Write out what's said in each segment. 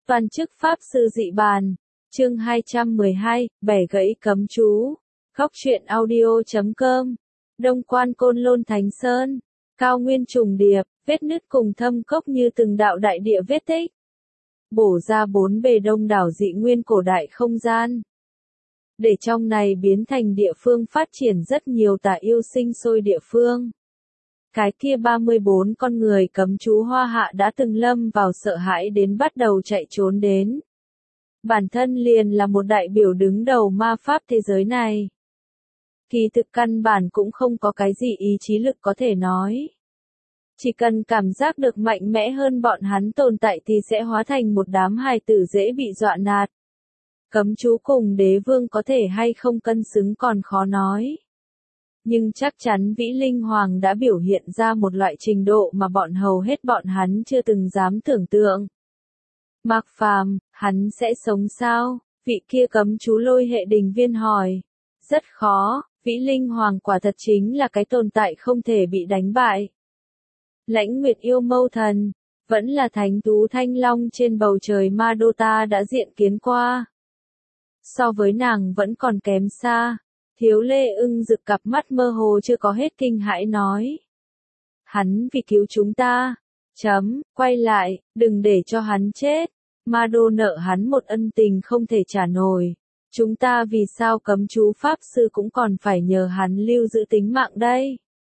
Văn chức Pháp Sư Dị Bàn, chương 212, bẻ gãy cấm chú. Góc truyện audio.com. Đông Quan Côn Lôn Thánh Sơn, cao nguyên trùng điệp, vết nứt cùng thâm cốc như từng đạo đại địa vết tích. Bổ ra bốn bề đông đảo dị nguyên cổ đại không gian. Để trong này biến thành địa phương phát triển rất nhiều tà yêu sinh sôi địa phương. Cái kia 34 con người cấm chú Hoa Hạ đã từng lâm vào sợ hãi đến bắt đầu chạy trốn đến. Bản thân liền là một đại biểu đứng đầu ma pháp thế giới này. Kỳ thực căn bản cũng không có cái gì ý chí lực có thể nói. Chỉ cần cảm giác được mạnh mẽ hơn bọn hắn tồn tại thì sẽ hóa thành một đám hài tử dễ bị dọa nạt. Cấm chú cùng đế vương có thể hay không cân xứng còn khó nói. Nhưng chắc chắn Vĩ Linh Hoàng đã biểu hiện ra một loại trình độ mà hầu hết bọn hắn chưa từng dám tưởng tượng. Mạc Phàm, hắn sẽ sống sao? Vị kia cấm chú Lôi Hệ Đình Viên hỏi. Rất khó, Vĩ Linh Hoàng quả thật chính là cái tồn tại không thể bị đánh bại. Lãnh Nguyệt Yêu Mâu Thần, vẫn là thánh thú thanh long trên bầu trời Ma Đô ta đã diện kiến qua. So với nàng vẫn còn kém xa. Thiếu Lê Ưng rực cặp mắt mơ hồ chưa có hết kinh hãi nói. Hắn vì cứu chúng ta. Quay lại, đừng để cho hắn chết. Ma Đô nợ hắn một ân tình không thể trả nổi. Chúng ta vì sao cấm chú Pháp Sư cũng còn phải nhờ hắn lưu giữ tính mạng đây.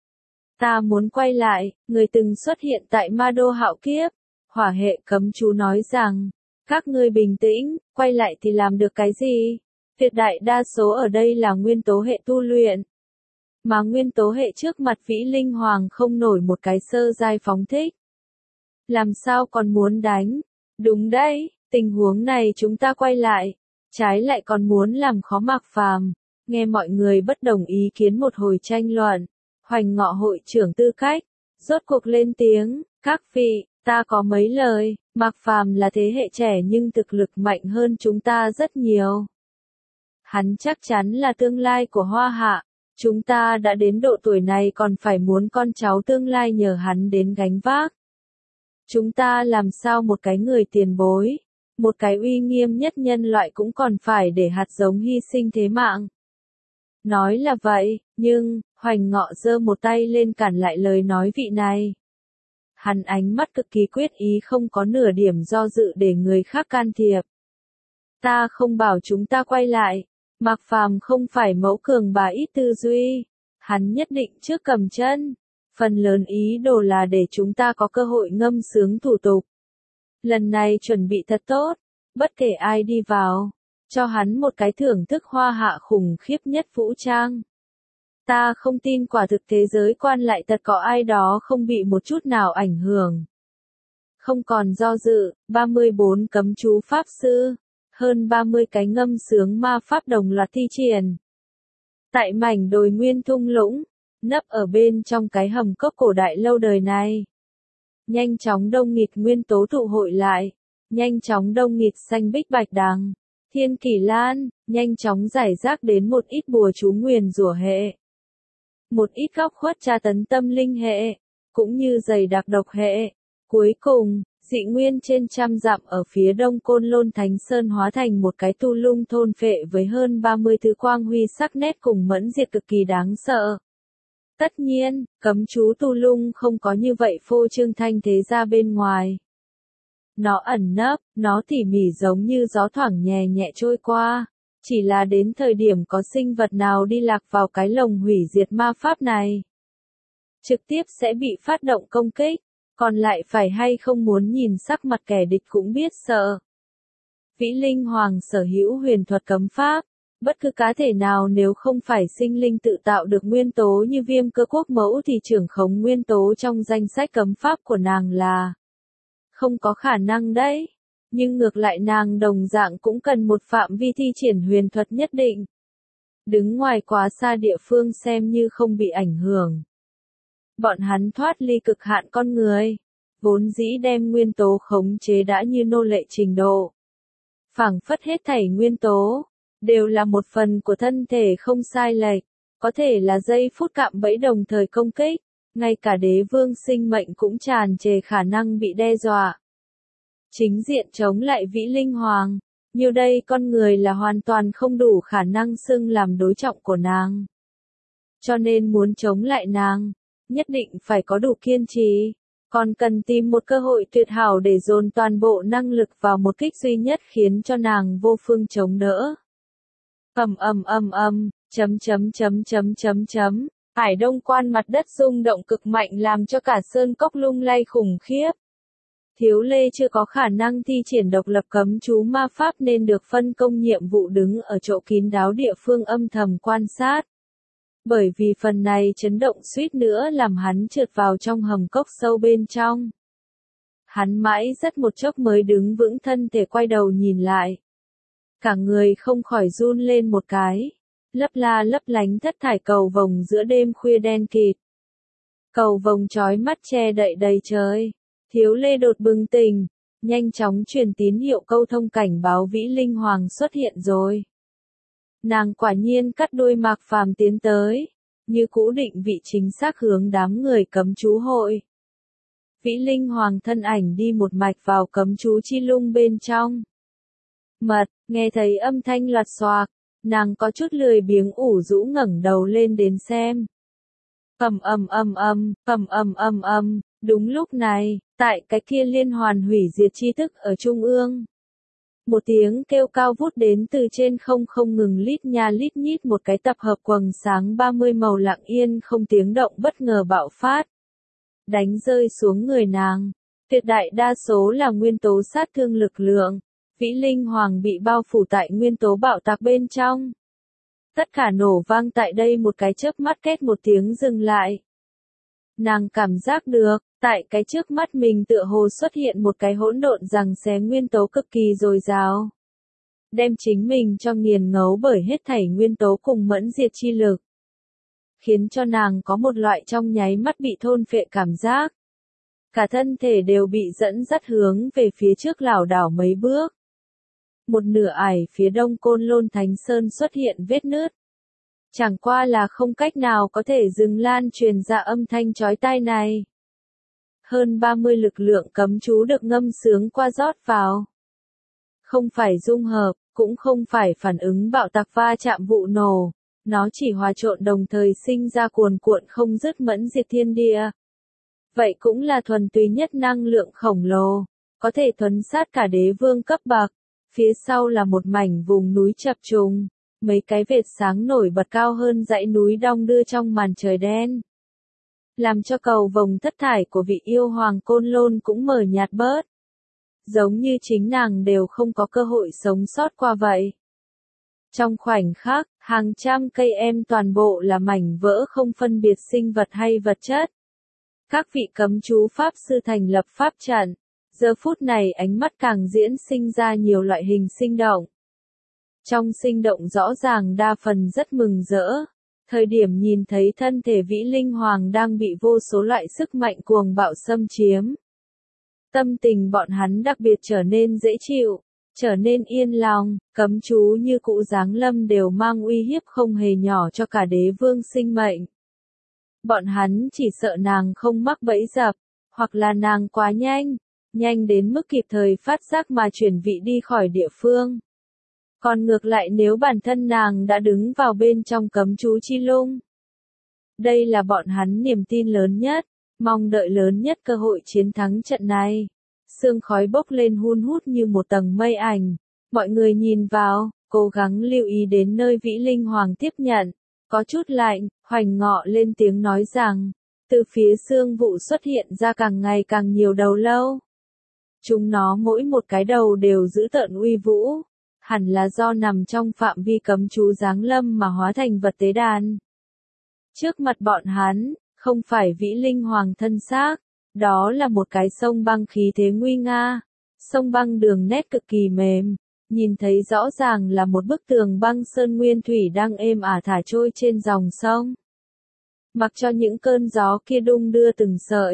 Ta muốn quay lại, người từng xuất hiện tại Ma Đô hạo kiếp. Hỏa hệ cấm chú nói rằng, các ngươi bình tĩnh, quay lại thì làm được cái gì? Tuyệt đại đa số ở đây là nguyên tố hệ tu luyện. Mà nguyên tố hệ trước mặt Vĩ Linh Hoàng không nổi một cái sơ giai phóng thích. Làm sao còn muốn đánh? Đúng đấy, tình huống này chúng ta quay lại. Trái lại còn muốn làm khó Mạc Phàm. Nghe mọi người bất đồng ý kiến một hồi tranh luận. Hoành Ngọ hội trưởng tư cách. Rốt cuộc lên tiếng, các vị, ta có mấy lời. Mạc Phàm là thế hệ trẻ nhưng thực lực mạnh hơn chúng ta rất nhiều. Hắn chắc chắn là tương lai của Hoa Hạ, chúng ta đã đến độ tuổi này còn phải muốn con cháu tương lai nhờ hắn đến gánh vác. Chúng ta làm sao một cái người tiền bối, một cái uy nghiêm nhất nhân loại cũng còn phải để hạt giống hy sinh thế mạng. Nói là vậy, nhưng, Hoành Ngọ giơ một tay lên cản lại lời nói vị này. Hắn ánh mắt cực kỳ quyết ý không có nửa điểm do dự để người khác can thiệp. Ta không bảo chúng ta quay lại. Mạc Phàm không phải mẫu cường bà ít tư duy, hắn nhất định trước cầm chân, phần lớn ý đồ là để chúng ta có cơ hội ngâm sướng thủ tục. Lần này chuẩn bị thật tốt, bất kể ai đi vào, cho hắn một cái thưởng thức Hoa Hạ khủng khiếp nhất vũ trang. Ta không tin quả thực thế giới quan lại thật có ai đó không bị một chút nào ảnh hưởng. Không còn do dự, 34 cấm chú Pháp Sư. Hơn 30 cái ngâm sướng ma pháp đồng loạt thi triển. Tại mảnh đồi nguyên thung lũng, nấp ở bên trong cái hầm cốc cổ đại lâu đời này. Nhanh chóng đông nghịt nguyên tố tụ hội lại, nhanh chóng đông nghịt xanh bích bạch đằng, thiên kỷ lan, nhanh chóng giải rác đến một ít bùa chú nguyền rủa hệ. Một ít góc khuất tra tấn tâm linh hệ, cũng như dày đặc độc hệ. Cuối cùng, dị nguyên trên trăm dặm ở phía đông Côn Lôn Thánh Sơn hóa thành một cái tu lung thôn phệ với hơn 30 thứ quang huy sắc nét cùng mẫn diệt cực kỳ đáng sợ. Tất nhiên, cấm chú tu lung không có như vậy phô trương thanh thế ra bên ngoài. Nó ẩn nấp, nó tỉ mỉ giống như gió thoảng nhẹ nhẹ trôi qua. Chỉ là đến thời điểm có sinh vật nào đi lạc vào cái lồng hủy diệt ma pháp này, trực tiếp sẽ bị phát động công kích. Còn lại phải hay không muốn nhìn sắc mặt kẻ địch cũng biết sợ. Vĩ Linh Hoàng sở hữu huyền thuật cấm pháp, bất cứ cá thể nào nếu không phải sinh linh tự tạo được nguyên tố như Viêm Cơ Quốc mẫu thì trưởng khống nguyên tố trong danh sách cấm pháp của nàng là không có khả năng đấy. Nhưng ngược lại nàng đồng dạng cũng cần một phạm vi thi triển huyền thuật nhất định. Đứng ngoài quá xa địa phương xem như không bị ảnh hưởng. Bọn hắn thoát ly cực hạn con người, vốn dĩ đem nguyên tố khống chế đã như nô lệ trình độ. Phảng phất hết thảy nguyên tố, đều là một phần của thân thể không sai lệch, có thể là giây phút cạm bẫy đồng thời công kích, ngay cả đế vương sinh mệnh cũng tràn trề khả năng bị đe dọa. chính diện chống lại Vĩ Linh Hoàng. Như đây con người là hoàn toàn không đủ khả năng xưng làm đối trọng của nàng. Cho nên muốn chống lại nàng, nhất định phải có đủ kiên trì, còn cần tìm một cơ hội tuyệt hảo để dồn toàn bộ năng lực vào một kích duy nhất khiến cho nàng vô phương chống đỡ. Hải Đông Quan mặt đất rung động cực mạnh làm cho cả sơn cốc lung lay khủng khiếp. Thiếu Lê chưa có khả năng thi triển độc lập cấm chú ma pháp nên được phân công nhiệm vụ đứng ở chỗ kín đáo địa phương âm thầm quan sát. Bởi vì phần này chấn động suýt nữa làm hắn trượt vào trong hầm cốc sâu bên trong. Hắn mãi rất một chốc mới đứng vững thân thể quay đầu nhìn lại. Cả người không khỏi run lên một cái. Lấp la lấp lánh thất thải cầu vồng giữa đêm khuya đen kịt. Cầu vồng chói mắt che đậy đầy trời. Thiếu Lê đột bừng tỉnh, nhanh chóng truyền tín hiệu câu thông cảnh báo Vĩ Linh Hoàng xuất hiện rồi. Nàng quả nhiên cắt đuôi Mạc Phàm tiến tới, như cũ định vị chính xác hướng đám người cấm chú hội. Vĩ Linh Hoàng thân ảnh đi một mạch vào cấm chú chi lung bên trong. Nghe thấy âm thanh loạt xoạc, nàng có chút lười biếng ủ rũ ngẩng đầu lên đến xem. Đúng lúc này, tại cái kia liên hoàn hủy diệt chi thức ở trung ương. Một tiếng kêu cao vút đến từ trên không ngừng lít nha lít nhít một cái tập hợp quầng sáng 30 màu lặng yên không tiếng động bất ngờ bạo phát. Đánh rơi xuống người nàng. Tuyệt đại đa số là nguyên tố sát thương lực lượng. Vĩ Linh Hoàng bị bao phủ tại nguyên tố bạo tạc bên trong. Tất cả nổ vang tại đây một cái chớp mắt két một tiếng dừng lại. Nàng cảm giác được, tại cái trước mắt mình tựa hồ xuất hiện một cái hỗn độn giằng xé nguyên tố cực kỳ dồi dào. Đem chính mình cho nghiền ngấu bởi hết thảy nguyên tố cùng mẫn diệt chi lực. Khiến cho nàng có một loại trong nháy mắt bị thôn phệ cảm giác. Cả thân thể đều bị dẫn dắt hướng về phía trước lảo đảo mấy bước. Một nửa ải phía đông Côn Lôn Thánh Sơn xuất hiện vết nứt. Chẳng qua là không cách nào có thể dừng lan truyền ra âm thanh chói tai này. Hơn 30 lực lượng cấm chú được ngâm sướng qua rót vào. Không phải dung hợp, cũng không phải phản ứng bạo tạc va chạm vụ nổ. Nó chỉ hòa trộn đồng thời sinh ra cuồn cuộn không dứt mẫn diệt thiên địa. Vậy cũng là thuần túy nhất năng lượng khổng lồ, có thể thuấn sát cả đế vương cấp bậc. Phía sau là một mảnh vùng núi chập trùng, mấy cái vệt sáng nổi bật cao hơn dãy núi đong đưa trong màn trời đen. Làm cho cầu vồng thất thải của vị yêu hoàng Côn Lôn cũng mờ nhạt bớt. Giống như chính nàng đều không có cơ hội sống sót qua vậy. Trong khoảnh khắc, hàng trăm cây em toàn bộ là mảnh vỡ không phân biệt sinh vật hay vật chất. Các vị cấm chú pháp sư thành lập pháp trận. Giờ phút này ánh mắt càng diễn sinh ra nhiều loại hình sinh động. Trong sinh động rõ ràng đa phần rất mừng rỡ. Thời điểm nhìn thấy thân thể Vĩ Linh Hoàng đang bị vô số loại sức mạnh cuồng bạo xâm chiếm. Tâm tình bọn hắn đặc biệt trở nên dễ chịu, trở nên yên lòng, cấm chú như cũ giáng lâm đều mang uy hiếp không hề nhỏ cho cả đế vương sinh mệnh. Bọn hắn chỉ sợ nàng không mắc bẫy dập, hoặc là nàng quá nhanh đến mức kịp thời phát giác mà chuyển vị đi khỏi địa phương. Còn ngược lại nếu bản thân nàng đã đứng vào bên trong cấm chú chi lung. Đây là bọn hắn niềm tin lớn nhất, mong đợi lớn nhất cơ hội chiến thắng trận này. Sương khói bốc lên hun hút như một tầng mây ảnh. Mọi người nhìn vào, cố gắng lưu ý đến nơi Vĩ Linh Hoàng tiếp nhận. Có chút lạnh, Hoành Ngọ lên tiếng nói rằng, từ phía xương vụ xuất hiện ra càng ngày càng nhiều đầu lâu. Chúng nó mỗi một cái đầu đều giữ tợn uy vũ, hẳn là do nằm trong phạm vi cấm chú giáng lâm mà hóa thành vật tế đàn. Trước mặt bọn hắn, không phải Vĩ Linh Hoàng thân xác, đó là một cái sông băng khí thế nguy nga, sông băng đường nét cực kỳ mềm, nhìn thấy rõ ràng là một bức tường băng sơn nguyên thủy đang êm ả thả trôi trên dòng sông. Mặc cho những cơn gió kia đung đưa từng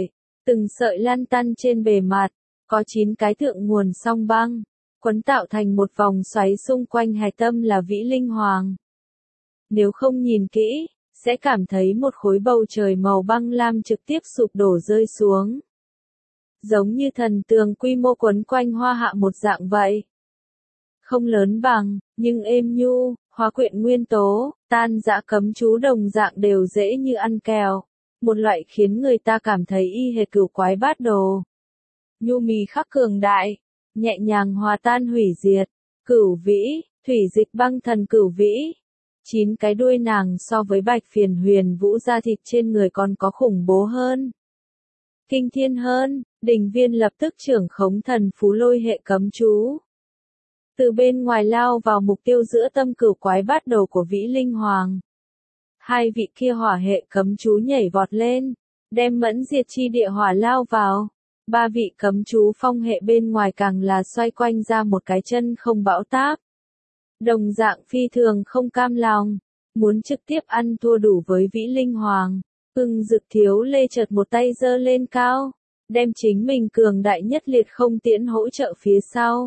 sợi lăn tăn trên bề mặt. Có 9 cái thượng nguồn song băng, quấn tạo thành một vòng xoáy xung quanh hạch tâm là Vĩ Linh Hoàng. Nếu không nhìn kỹ, sẽ cảm thấy một khối bầu trời màu băng lam trực tiếp sụp đổ rơi xuống. giống như thần tường quy mô quấn quanh hoa hạ một dạng vậy. Không lớn bằng, nhưng êm nhu, hóa quyện nguyên tố, tan dã cấm chú đồng dạng đều dễ như ăn kẹo. Một loại khiến người ta cảm thấy y hệt cửu quái bát đồ. Nhu mì khắc cường đại, nhẹ nhàng hòa tan hủy diệt. Cửu vĩ, thủy dịch băng thần cửu vĩ. 9 cái đuôi nàng so với bạch phiền huyền vũ da thịt trên người còn có khủng bố hơn. Kinh thiên hơn, Đình Viên lập tức trưởng khống thần phú lôi hệ cấm chú. Từ bên ngoài lao vào mục tiêu giữa tâm cửu quái bát đầu của Vĩ Linh Hoàng. Hai vị kia hỏa hệ cấm chú nhảy vọt lên, đem mẫn diệt chi địa hỏa lao vào. 3 vị cấm chú phong hệ bên ngoài càng là xoay quanh ra một cái chân không bão táp. Đồng dạng phi thường không cam lòng, muốn trực tiếp ăn thua đủ với Vĩ Linh Hoàng. Dực Thiếu Lê chợt một tay giơ lên cao, đem chính mình cường đại nhất liệt không tiễn hỗ trợ phía sau.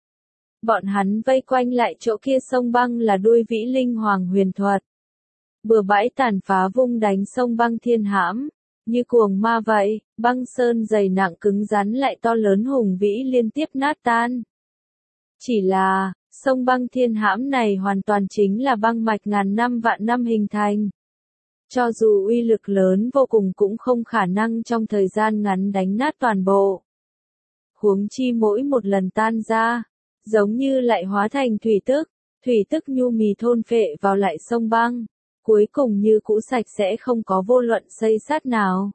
Bọn hắn vây quanh lại chỗ kia sông băng là đuôi Vĩ Linh Hoàng huyền thuật. Bừa bãi tàn phá vung đánh sông băng thiên hãm, như cuồng ma vậy, băng sơn dày nặng cứng rắn lại to lớn hùng vĩ liên tiếp nát tan. Chỉ là, sông băng thiên hãm này hoàn toàn chính là băng mạch ngàn năm vạn năm hình thành. Cho dù uy lực lớn vô cùng cũng không khả năng trong thời gian ngắn đánh nát toàn bộ. Huống chi mỗi một lần tan ra, giống như lại hóa thành thủy tức nhu mì thôn phệ vào lại sông băng, cuối cùng như cũ sạch sẽ không có vô luận xây sát nào.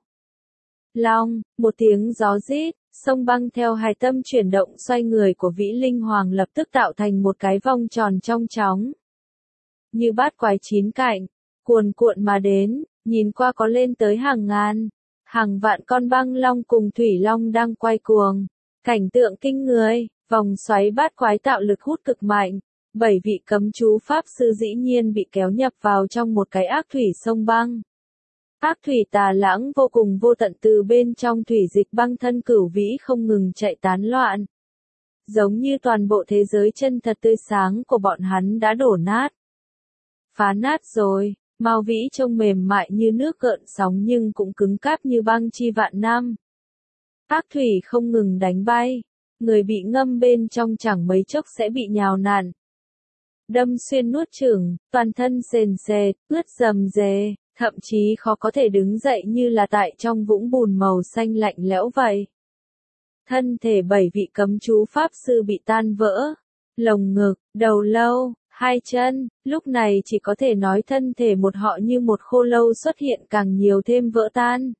Long, một tiếng gió rít, sông băng theo hài tâm chuyển động xoay người của Vĩ Linh Hoàng lập tức tạo thành một cái vòng tròn trong chóng. Như bát quái 9 cạnh, cuồn cuộn mà đến, nhìn qua có lên tới hàng ngàn, hàng vạn con băng long cùng thủy long đang quay cuồng. Cảnh tượng kinh người, vòng xoáy bát quái tạo lực hút cực mạnh. 7 vị cấm chú pháp sư dĩ nhiên bị kéo nhập vào trong một cái ác thủy sông băng. Ác thủy tà lãng vô cùng vô tận từ bên trong thủy dịch băng thân cửu vĩ không ngừng chạy tán loạn. Giống như toàn bộ thế giới chân thật tươi sáng của bọn hắn đã đổ nát. Phá nát rồi, Mao Vĩ trông mềm mại như nước gợn sóng nhưng cũng cứng cáp như băng chi vạn năm. Ác thủy không ngừng đánh bay, người bị ngâm bên trong chẳng mấy chốc sẽ bị nhào nặn. Đâm xuyên nuốt chửng, toàn thân sền sệt, ướt rầm rề, thậm chí khó có thể đứng dậy như là tại trong vũng bùn màu xanh lạnh lẽo vậy. Thân thể 7 vị cấm chú pháp sư bị tan vỡ, lồng ngực, đầu lâu, 2 chân, lúc này chỉ có thể nói thân thể một họ như một khô lâu xuất hiện càng nhiều thêm vỡ tan.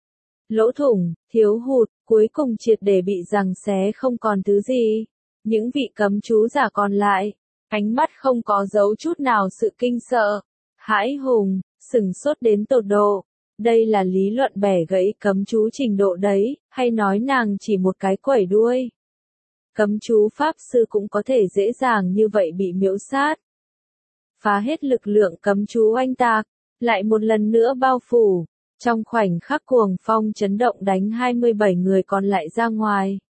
Lỗ thủng, thiếu hụt, cuối cùng triệt để bị giằng xé không còn thứ gì. Những vị cấm chú giả còn lại, ánh mắt không có dấu chút nào sự kinh sợ, hãi hùng, sửng sốt đến tột độ. Đây là lý luận bẻ gãy cấm chú trình độ đấy, hay nói nàng chỉ một cái quẩy đuôi. Cấm chú pháp sư cũng có thể dễ dàng như vậy bị miễu sát. Phá hết lực lượng cấm chú oanh tạc, lại một lần nữa bao phủ. Trong khoảnh khắc cuồng phong chấn động đánh 27 người còn lại ra ngoài.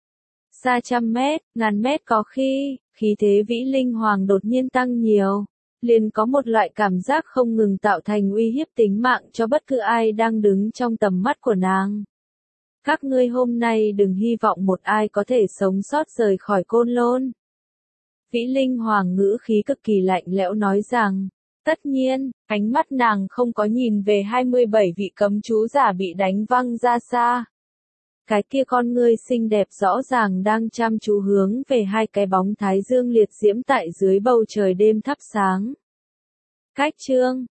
Xa 100 mét, ngàn mét có khi, khí thế Vĩ Linh Hoàng đột nhiên tăng nhiều. Liền có một loại cảm giác không ngừng tạo thành uy hiếp tính mạng cho bất cứ ai đang đứng trong tầm mắt của nàng. Các ngươi hôm nay đừng hy vọng một ai có thể sống sót rời khỏi Côn Lôn. Vĩ Linh Hoàng ngữ khí cực kỳ lạnh lẽo nói rằng, tất nhiên, ánh mắt nàng không có nhìn về 27 vị cấm chú giả bị đánh văng ra xa. Cái kia con ngươi xinh đẹp rõ ràng đang chăm chú hướng về 2 cái bóng thái dương liệt diễm tại dưới bầu trời đêm thắp sáng. Cách chương